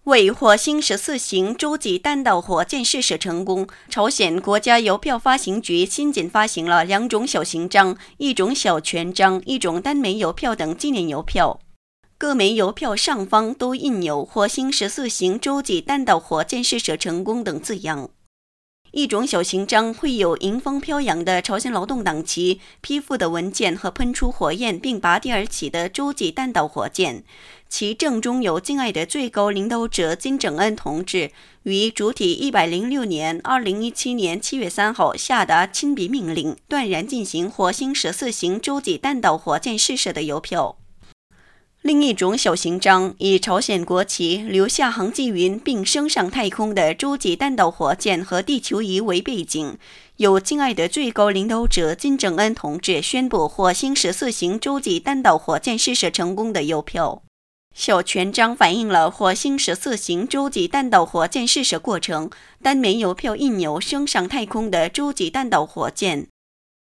为火星14型洲际弹道火箭试射成功，朝鲜国家邮票发行局新仅发行了2种小型章、1种小全章、1种单枚邮票等纪念邮票。各枚邮票上方都印有火星14型洲际弹道火箭试射成功等字样。1种小型章会有迎风飘扬的朝鲜劳动党旗、批复的文件和喷出火焰并拔地而起的洲际弹道火箭，其正中有敬爱的最高领导者金正恩同志于主体106年2017年7月3号下达亲笔命令，断然进行火星14型洲际弹道火箭试射的邮票。另1种小型章以朝鲜国旗、留下航迹云并升上太空的洲际弹道火箭和地球仪为背景，有敬爱的最高领导者金正恩同志宣布火星14型洲际弹道火箭试射成功的邮票。小全章反映了火星14型洲际弹道火箭试射过程，单枚邮票印有升上太空的洲际弹道火箭。